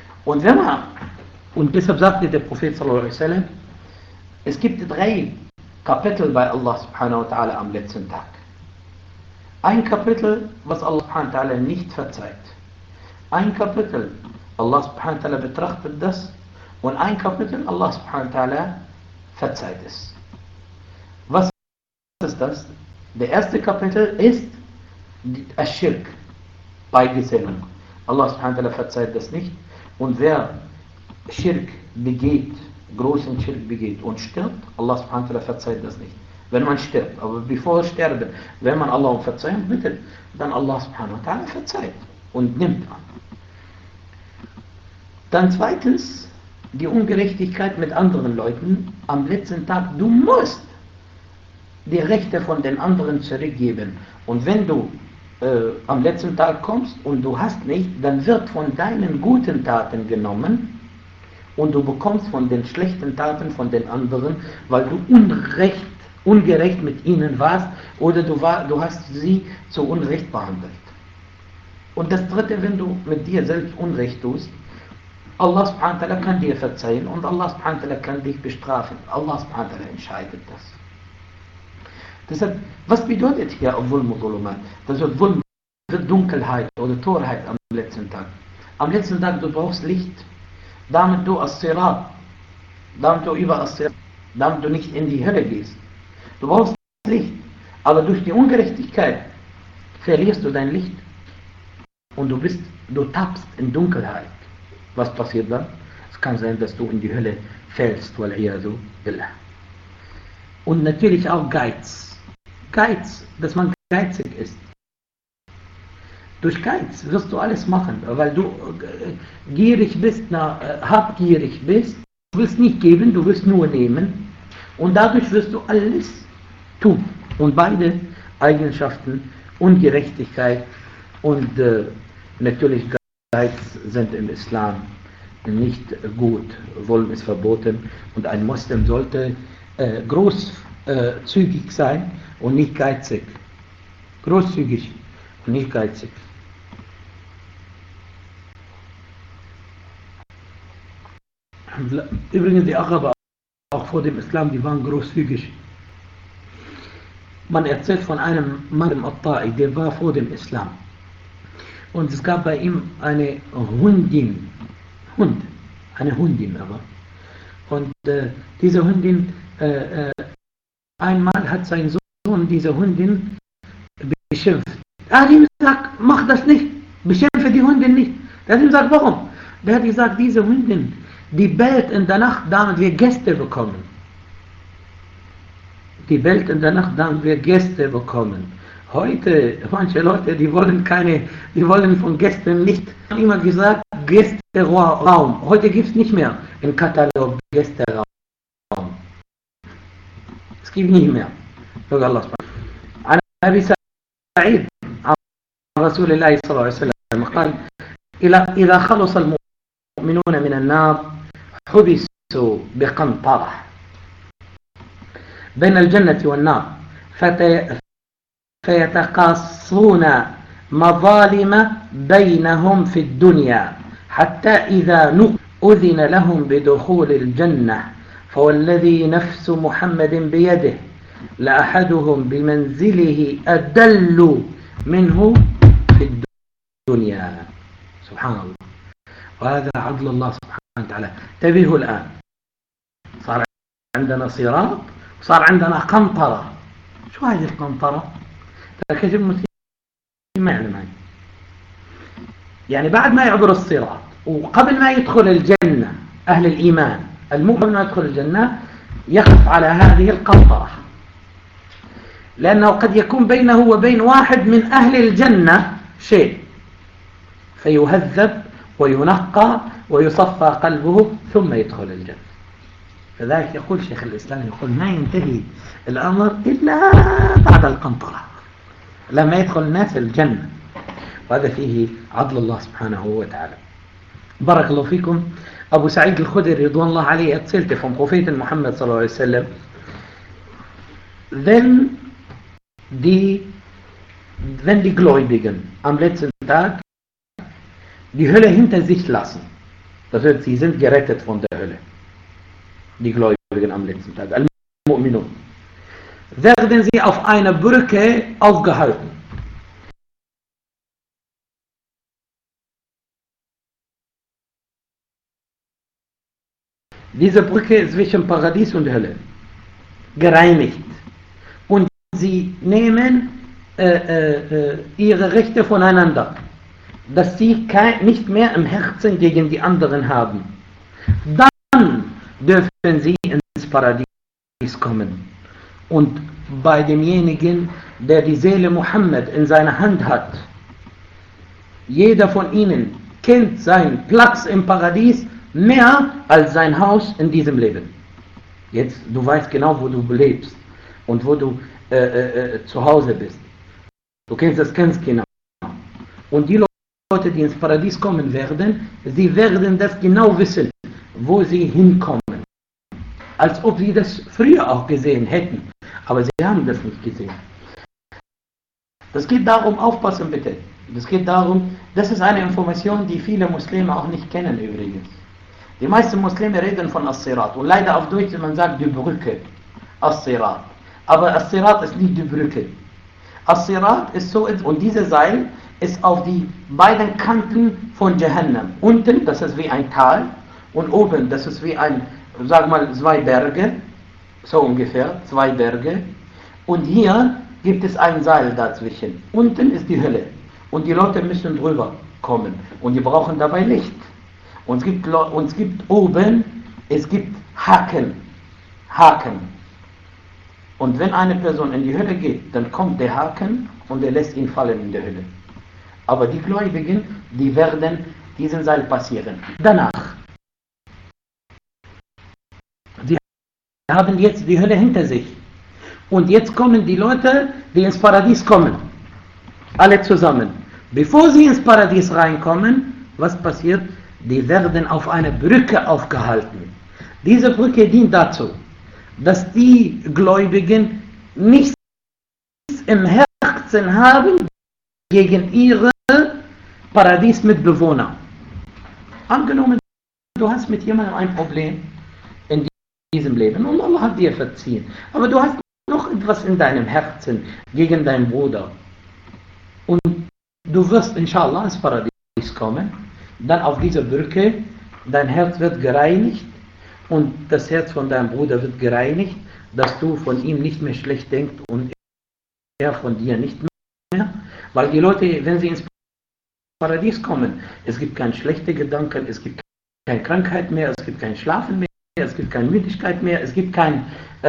A: Und deshalb sagte der Prophet sallallahu alaihi wasallam, es gibt drei Kapitel bei Allah subhanahu wa ta'ala am letzten Tag. Ein Kapitel, was Allah subhanahu wa ta'ala nicht verzeiht. Ein Kapitel, Allah subhanahu wa ta'ala betrachtet das, und ein Kapitel, Allah subhanahu wa ta'ala verzeiht es. Was ist das? Der erste Kapitel ist Ash-Shirk, Beigesellung. Allah subhanahu wa ta'ala verzeiht das nicht. Und wer Schirk begeht, großen Schirk begeht und stirbt, Allah subhanahu wa ta'ala verzeiht das nicht. Wenn man stirbt, aber bevor er sterbe, wenn man Allah um Verzeihung bittet, dann Allah subhanahu wa ta'ala verzeiht und nimmt an. Dann zweitens, die Ungerechtigkeit mit anderen Leuten. Am letzten Tag, du musst die Rechte von den anderen zurückgeben. Und wenn du am letzten Tag kommst und du hast nicht, dann wird von deinen guten Taten genommen und du bekommst von den schlechten Taten von den anderen, weil du ungerecht mit ihnen warst oder du hast sie zu Unrecht behandelt. Und das dritte, wenn du mit dir selbst Unrecht tust, Allah subhanahu wa ta'ala kann dir verzeihen und Allah subhanahu wa ta'ala kann dich bestrafen. Allah subhanahu wa ta'ala entscheidet das. Deshalb, was bedeutet hier Zulm und Zulumat? Das wird Zulm, wird Dunkelheit oder Torheit am letzten Tag. Am letzten Tag, du brauchst Licht, damit du As-Sirat, damit du über As-Sirat, damit du nicht in die Hölle gehst. Du brauchst Licht, aber durch die Ungerechtigkeit verlierst du dein Licht und du tappst in Dunkelheit. Was passiert dann? Es kann sein, dass du in die Hölle fällst, wal-iyadu billah. Und natürlich auch Geiz. Geiz, dass man geizig ist. Durch Geiz wirst du alles machen, weil du gierig bist, habgierig bist. Du willst nicht geben, du willst nur nehmen. Und dadurch wirst du alles tun. Und beide Eigenschaften, Ungerechtigkeit und natürlich Geiz sind im Islam nicht gut. Zulm ist verboten und ein Muslim sollte großzügig sein und nicht geizig. Großzügig und nicht geizig. Übrigens die Araber auch vor dem Islam, die waren großzügig. Man erzählt von einem Mann im At-Ta'i, der war vor dem Islam. Und es gab bei ihm eine Hundin. Eine Hundin aber. Und diese Hundin, einmal hat sein Sohn diese Hundin beschimpft. Er hat ihm gesagt, mach das nicht, beschimpfe die Hundin nicht. Er hat ihm gesagt, warum? Der hat gesagt, diese Hundin, die bellt in der Nacht, damit wir Gäste bekommen. Die bellt in der Nacht, damit wir Gäste bekommen. Heute, manche Leute, die wollen von Gästen nicht. Ich habe immer gesagt, Gästeraum. Heute gibt es nicht mehr im Katalog Gästeraum. Es gibt nicht mehr. عن أبي سعيد عن رسول الله صلى الله عليه وسلم قال إذا خلص المؤمنون من النار حبسوا بقنطرة بين الجنة والنار فيتقاصون مظالم بينهم في الدنيا حتى إذا أذن لهم بدخول الجنة فوالذي نفس محمد بيده لأحدهم بمنزله أدل منه في الدنيا. سبحان الله. وهذا عدل الله سبحانه وتعالى. انتبهوا الآن، صار عندنا صراط وصار عندنا قنطرة. شو هذه القنطرة؟ كثير المسلمين ما يعلم هاي. يعني بعد ما يعبر الصراط وقبل ما يدخل الجنة أهل الإيمان، المؤمن ما يدخل الجنة يقف على هذه القنطرة، لأنه قد يكون بينه وبين واحد من أهل الجنة شيء، فيهذب وينقى ويصفى قلبه ثم يدخل الجنة. فذلك يقول شيخ الإسلام، يقول ما ينتهي الأمر إلا بعد القنطرة لما يدخل الناس الجنة. وهذا فيه عدل الله سبحانه وتعالى. بارك الله فيكم. Abu Sa'id al-Khudri radhiyallahu anhu erzählte vom Propheten Muhammad sallallahu alaihi wasallam, wenn die Gläubigen am letzten Tag die Hölle hinter sich lassen, das heißt, sie sind gerettet von der Hölle, die Gläubigen am letzten Tag, Al-Mu'minun, werden sie auf einer Brücke aufgehalten. Diese Brücke ist zwischen Paradies und Hölle, gereinigt. Und sie nehmen ihre Rechte voneinander, dass sie nicht mehr im Herzen gegen die anderen haben. Dann dürfen sie ins Paradies kommen. Und bei demjenigen, der die Seele Muhammad in seiner Hand hat, jeder von ihnen kennt seinen Platz im Paradies mehr als sein Haus in diesem Leben. Jetzt, du weißt genau, wo du lebst und wo du zu Hause bist. Du kennst das ganz genau. Und die Leute, die ins Paradies kommen werden, sie werden das genau wissen, wo sie hinkommen. Als ob sie das früher auch gesehen hätten. Aber sie haben das nicht gesehen. Das geht darum, aufpassen bitte. Das geht darum, das ist eine Information, die viele Muslime auch nicht kennen übrigens. Die meisten Muslime reden von As-Sirat und leider auf Deutsch man sagt die Brücke, As-Sirat. Aber As-Sirat ist nicht die Brücke. As-Sirat ist so, und dieses Seil ist auf die beiden Kanten von Jahannam. Unten, das ist wie ein Tal, und oben, das ist wie ein, sag mal, zwei Berge, so ungefähr, zwei Berge. Und hier gibt es ein Seil dazwischen. Unten ist die Hölle. Und die Leute müssen drüber kommen. Und die brauchen dabei Licht. Und es gibt oben, es gibt Haken. Haken. Und wenn eine Person in die Hölle geht, dann kommt der Haken und er lässt ihn fallen in der Hölle. Aber die Gläubigen, die werden diesen Seil passieren. Danach. Sie haben jetzt die Hölle hinter sich. Und jetzt kommen die Leute, die ins Paradies kommen. Alle zusammen. Bevor sie ins Paradies reinkommen, was passiert? Die werden auf einer Brücke aufgehalten. Diese Brücke dient dazu, dass die Gläubigen nichts im Herzen haben gegen ihre Paradiesmitbewohner. Angenommen, du hast mit jemandem ein Problem in diesem Leben und Allah hat dir verziehen, aber du hast noch etwas in deinem Herzen gegen deinen Bruder und du wirst inshallah ins Paradies kommen, dann auf dieser Brücke, dein Herz wird gereinigt und das Herz von deinem Bruder wird gereinigt, dass du von ihm nicht mehr schlecht denkst und er von dir nicht mehr, weil die Leute, wenn sie ins Paradies kommen, es gibt keine schlechten Gedanken, es gibt keine Krankheit mehr, es gibt kein Schlafen mehr, es gibt keine Müdigkeit mehr, es gibt kein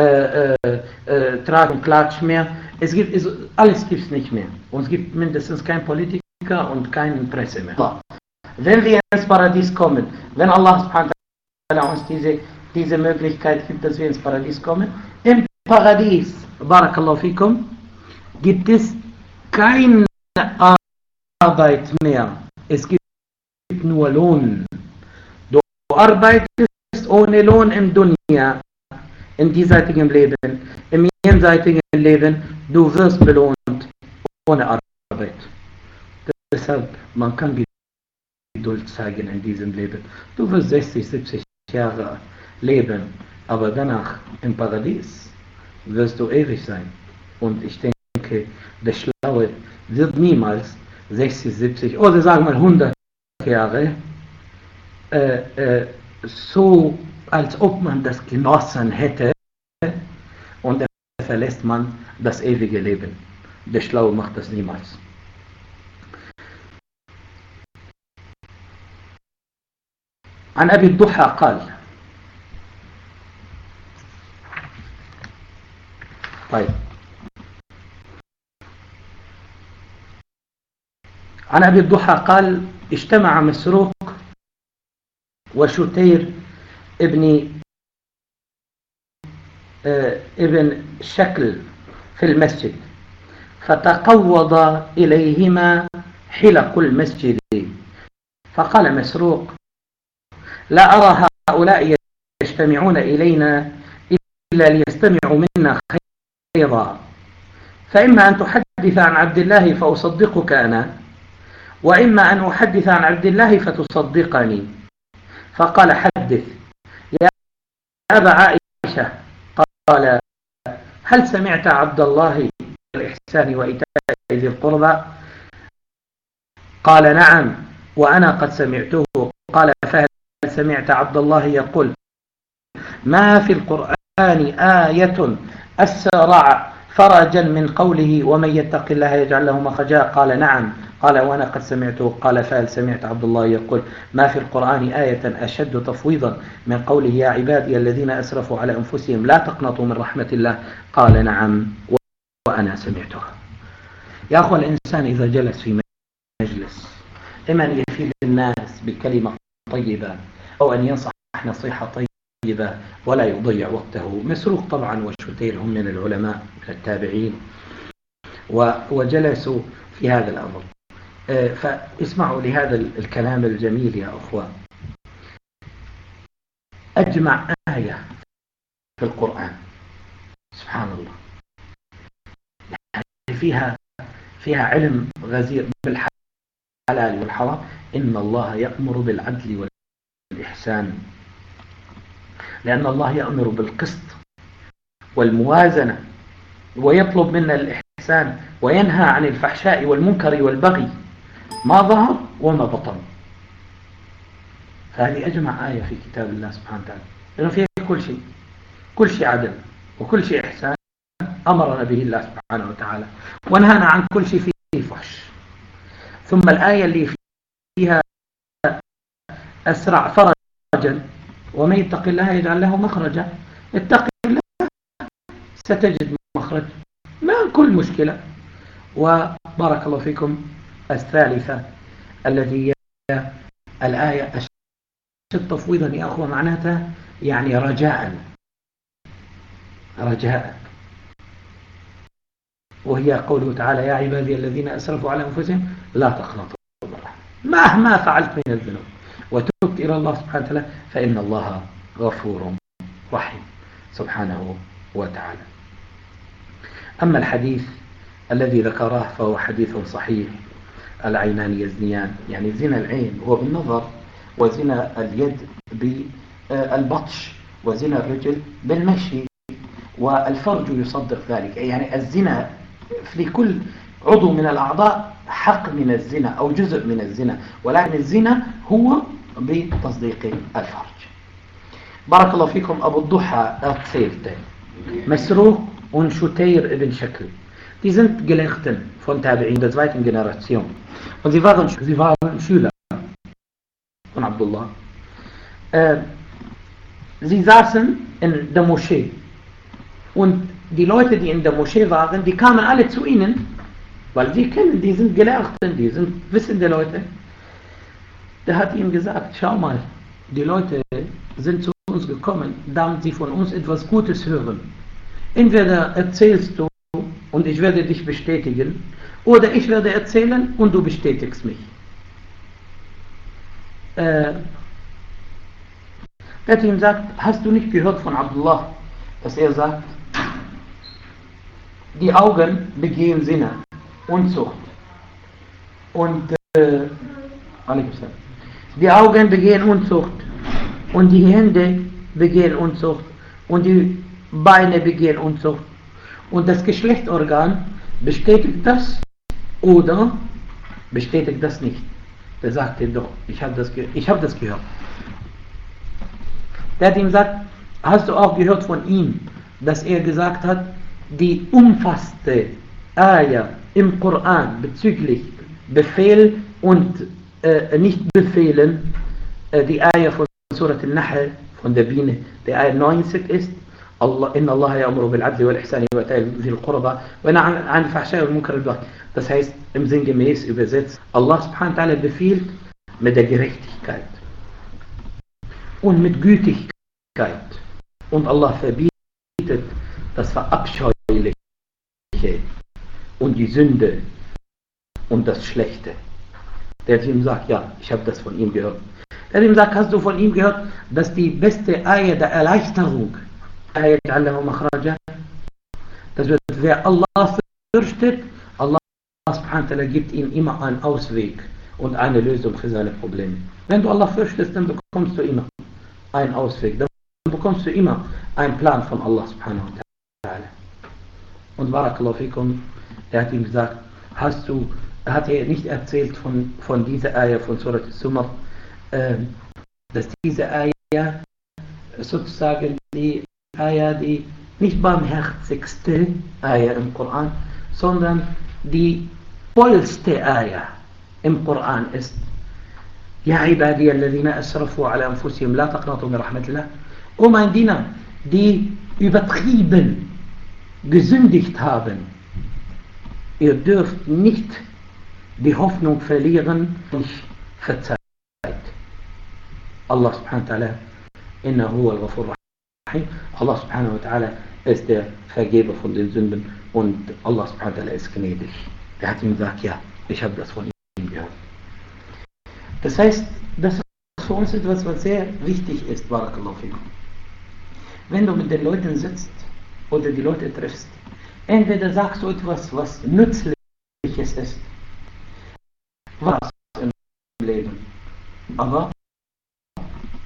A: Trag und Klatsch mehr, alles gibt es nicht mehr und es gibt mindestens keinen Politiker und keine Presse mehr. Wenn wir ins Paradies kommen, wenn Allah subhanahu wa ta'ala uns diese Möglichkeit gibt, dass wir ins Paradies kommen, im Paradies, barakallahu fikum, gibt es keine Arbeit mehr. Es gibt nur Lohn. Du arbeitest ohne Lohn im Dunya, im diesseitigen Leben, im jenseitigen Leben, du wirst belohnt ohne Arbeit. Deshalb, man kann Geduld zeigen in diesem Leben. Du wirst 60, 70 Jahre leben, aber danach im Paradies wirst du ewig sein. Und ich denke, der Schlaue wird niemals 60, 70 oder sagen wir 100 Jahre so, als ob man das genossen hätte und dann verlässt man das ewige Leben. Der Schlaue macht das niemals. عن أبي الضحى قال طيب عن أبي الضحى قال اجتمع مسروق وشتير ابن شكل في المسجد فتقوض إليهما حلق المسجد فقال مسروق لا أرى هؤلاء يجتمعون إلينا إلا ليستمعوا منا خيرا فإما أن تحدث عن عبد الله فأصدقك أنا وإما أن أحدث عن عبد الله فتصدقني فقال حدث يا أبا عائشة قال هل سمعت عبد الله بالإحسان وإيتاء ذي القربى قال نعم وأنا قد سمعته قال فهل سمعت عبد الله يقول ما في القرآن آية أسرع فرجا من قوله ومن يتق الله يجعل له مخرجا قال نعم قال وأنا قد سمعته قال فهل سمعت عبد الله يقول ما في القرآن آية أشد تفويضا من قوله يا عبادي الذين أسرفوا على أنفسهم لا تقنطوا من رحمة الله قال نعم وأنا سمعتها. يا أخوة الإنسان إذا جلس في مجلس إما أن يفيد الناس بكلمة طيبة أو أن ينصح نصيحة طيبة ولا يضيع وقته. مسروق طبعا والشتير هم من العلماء من التابعين وجلسوا في هذا الأمر. فاسمعوا لهذا الكلام الجميل يا أخوان. أجمع آية في القرآن سبحان الله فيها علم غزير بالحلال والحرام. إن الله يأمر بالعدل والإحسان لأن الله يأمر بالقسط والموازنة ويطلب منا الإحسان وينهى عن الفحشاء والمنكر والبغي ما ظهر وما بطن. هذه أجمع آية في كتاب الله سبحانه وتعالى لأنه فيها كل شيء عدل وكل شيء إحسان أمرنا به الله سبحانه وتعالى ونهانا عن كل شيء فيه فحش. ثم الآية اللي فيها أسرع فرجا ومن يتق الله يجعل له مخرجا. اتق الله ستجد مخرج ما كل مشكلة. وبارك الله فيكم الثالثة التي هي الآية أشد تفويضا يا أخوة معناتها يعني رجاء وهي قوله تعالى يا عبادي الذين أسرفوا على أنفسهم لا تقنطوا من رحمة مهما فعلت من الذنوب وتبت إلى الله سبحانه وتعالى فإن الله غفور رحيم سبحانه وتعالى. أما الحديث الذي ذكره فهو حديث صحيح العينان يزنيان يعني زنا العين هو بالنظر وزنا اليد بالبطش وزنا الرجل بالمشي والفرج يصدق ذلك. يعني الزنا في كل عضو من الأعضاء حق من الزنا أو جزء من الزنا ولكن الزنا هو بتصديق الفرج. بارك الله فيكم. أبو الضحى erzählte Mesruch und Shuteir ibn Shakl. Die sind Gelehrten von Tabi'in der zweiten Generation. Und sie waren Schüler von Abdullah. Sie saßen in der Moschee. Und die Leute, die in der Moschee waren, die kamen alle zu ihnen, weil sie kennen, die sind Gelehrten, die sind wissende Leute. Der hat ihnen gesagt, schau mal, die Leute sind zu uns gekommen, damit sie von uns etwas Gutes hören. Entweder erzählst du und ich werde dich bestätigen, oder ich werde erzählen und du bestätigst mich. Der hat ihm gesagt, hast du nicht gehört von Abdullah, dass er sagt, die Augen begehen Sinne, Unzucht. Und die Augen begehen Unzucht und die Hände begehen Unzucht und die Beine begehen Unzucht. Und das Geschlechtsorgan bestätigt das oder bestätigt das nicht. Der sagte doch, ich habe das gehört. Der hat ihm gesagt, hast du auch gehört von ihm, dass er gesagt hat, die umfasste Ayah im Koran bezüglich Befehl und nicht befehlen, die Ayah von Surat al-Nahl von der Biene, der Ayah 90 ist, إن الله يأمر بالعدل والإحسان وإيتاء ذي القربى وينهى عن الفحشاء والمنكر والبغي. Das heißt im sinngemäß übersetzt, Allah subhanahu wa ta'ala befiehlt mit der Gerechtigkeit und mit Gütigkeit und Allah verbietet das Verabscheuliche und die Sünde und das Schlechte. Der hat ihm gesagt, ja, ich habe das von ihm gehört. Der hat ihm gesagt, hast du von ihm gehört, dass die beste Ayah der Erleichterung das wird, wer Allah fürchtet, Allah subhanahu wa ta'ala gibt ihm immer einen Ausweg und eine Lösung für seine Probleme. Wenn du Allah fürchtest, dann bekommst du immer einen Ausweg, dann bekommst du immer einen Plan von Allah subhanahu wa ta'ala. Und barakallahu fikum, er hat ihm gesagt, hat er nicht erzählt von dieser Ayah von Surat al-Zumar, dass diese Ayah sozusagen die Ayah, die nicht barmherzigste Ayah im Koran, sondern die vollste Ayah im Koran ist. Ja, ibadi alladhina asrafu ala anfusihim la taqnatu min rahmatillah. O mein Diener, die übertrieben gesündigt haben, ihr dürft nicht die Hoffnung verlieren, ich verzeiht. Allah subhanahu wa ta'ala, innahu huwa al-ghafur rahim. Allah subhanahu wa ta'ala ist der Vergeber von den Sünden und Allah subhanahu wa ta'ala ist gnädig. Der hat ihm gesagt, ja, ich habe das von ihm gehört. Das heißt, das ist für uns etwas, was sehr wichtig ist, barakallahu fikum. Wenn du mit den Leuten sitzt oder die Leute triffst, entweder sagst du etwas, was nützliches ist, was im Leben, aber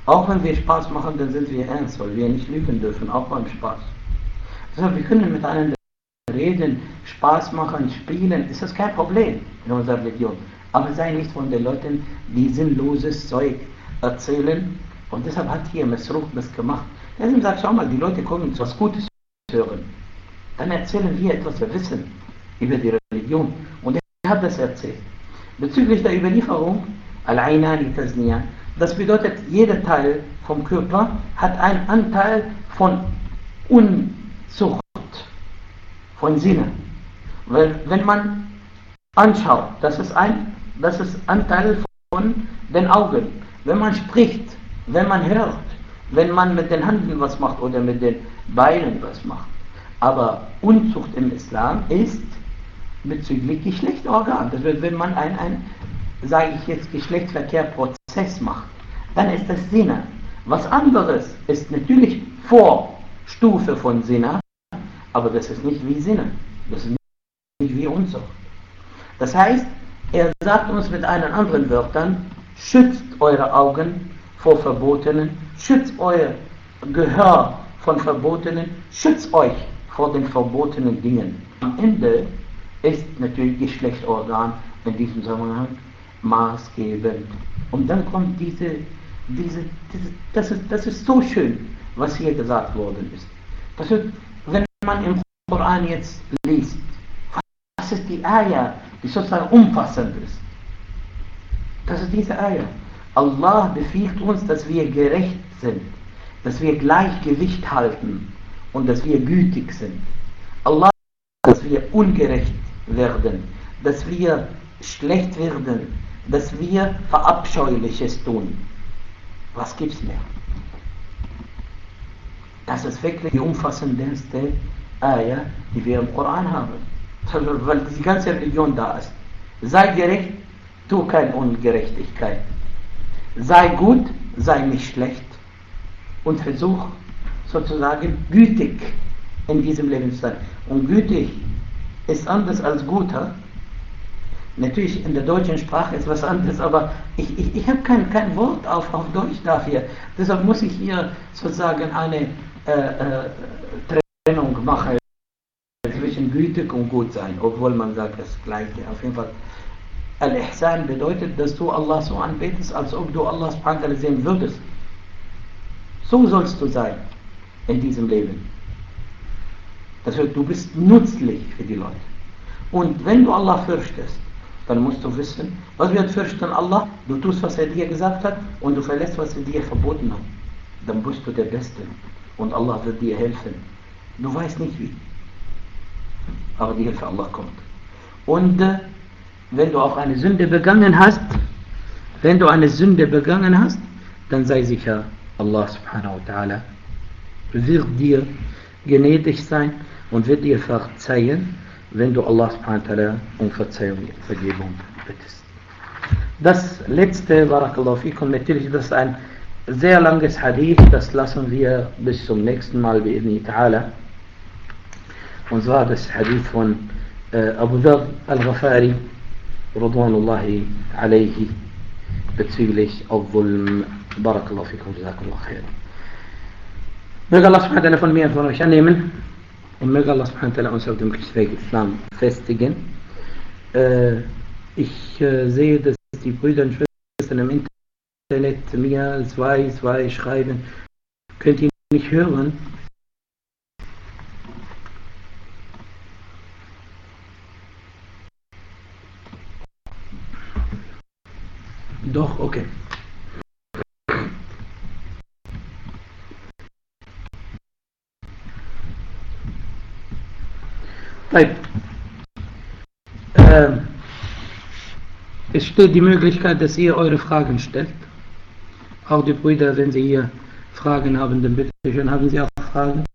A: Auch wenn wir Spaß machen, dann sind wir ernst, weil wir nicht lügen dürfen, auch beim Spaß. Also wir können miteinander reden, Spaß machen, spielen, ist das kein Problem in unserer Religion. Aber sei nicht von den Leuten, die sinnloses Zeug erzählen. Und deshalb hat hier Masruq das gemacht. Deshalb sagt, schau mal, die Leute kommen zu was Gutes hören. Dann erzählen wir etwas, wir wissen über die Religion. Und er hat das erzählt. Bezüglich der Überlieferung, Al-Ainani Tazniya, das bedeutet, jeder Teil vom Körper hat einen Anteil von Unzucht, von Sinne. Weil wenn man anschaut, das ist ein Teil von den Augen. Wenn man spricht, wenn man hört, wenn man mit den Händen was macht oder mit den Beinen was macht. Aber Unzucht im Islam ist bezüglich Geschlechtsorgan. Das wird, wenn man sage ich jetzt, Geschlechtsverkehrprozess macht, dann ist das Sinne. Was anderes ist natürlich Vorstufe von Sinne, aber das ist nicht wie Sinne. Das ist nicht wie Unzucht. Das heißt, er sagt uns mit einen anderen Wörtern, schützt eure Augen vor Verbotenen, schützt euer Gehör von Verbotenen, schützt euch vor den verbotenen Dingen. Am Ende ist natürlich Geschlechtsorgan in diesem Zusammenhang maßgebend. Und dann kommt das ist so schön, was hier gesagt worden ist. Das ist, wenn man im Koran jetzt liest, was ist die Ayah, die sozusagen umfassend ist. Das ist diese Ayah. Allah befiehlt uns, dass wir gerecht sind, dass wir Gleichgewicht halten und dass wir gütig sind. Allah, dass wir ungerecht werden, dass wir schlecht werden, dass wir Verabscheuliches tun. Was gibt's mehr? Das ist wirklich die umfassendste Ayah, die wir im Koran haben. Weil die ganze Religion da ist. Sei gerecht, tu keine Ungerechtigkeit. Sei gut, sei nicht schlecht. Und versuch sozusagen gütig in diesem Leben zu sein. Und gütig ist anders als guter. Natürlich in der deutschen Sprache ist was anderes, aber ich habe kein Wort auf Deutsch dafür. Deshalb muss ich hier sozusagen eine Trennung machen zwischen gütig und gut sein, obwohl man sagt das Gleiche. Auf jeden Fall, Al-Ihsan bedeutet, dass du Allah so anbetest, als ob du Allah subhanahu wa ta'ala sehen würdest. So sollst du sein in diesem Leben. Das heißt, du bist nützlich für die Leute. Und wenn du Allah fürchtest, dann musst du wissen, was wird fürchten Allah? Du tust, was er dir gesagt hat und du verlässt, was er dir verboten hat. Dann bist du der Beste und Allah wird dir helfen. Du weißt nicht wie, aber die Hilfe Allah kommt. Und wenn du auch eine Sünde begangen hast, dann sei sicher, Allah subhanahu wa ta'ala wird dir gnädig sein und wird dir verzeihen, wenn du Allah subhanahu wa ta'ala um Vergebung bittest. Das letzte, barakallahu fikum, natürlich, das ist ein sehr langes Hadith, das lassen wir bis zum nächsten Mal bi'idhni ta'ala. Und zwar das Hadith von Abu Dharr al-Ghafari Radwanullahi alayhi bezüglich Al-Dhulm. Barakallahu fikum, jazakallahu khair. Möge Allah subhanahu wa ta'ala von mir und von euch annehmen und möge Allah subhanahu wa ta'ala uns auf dem Weg Islam festigen. Ich sehe, dass die Brüder und Schwestern im Internet mir zwei schreiben. Könnt ihr nicht hören? Doch, okay. Es steht die Möglichkeit, dass ihr eure Fragen stellt. Auch die Brüder, wenn sie hier Fragen haben, dann bitte schön, haben sie auch Fragen.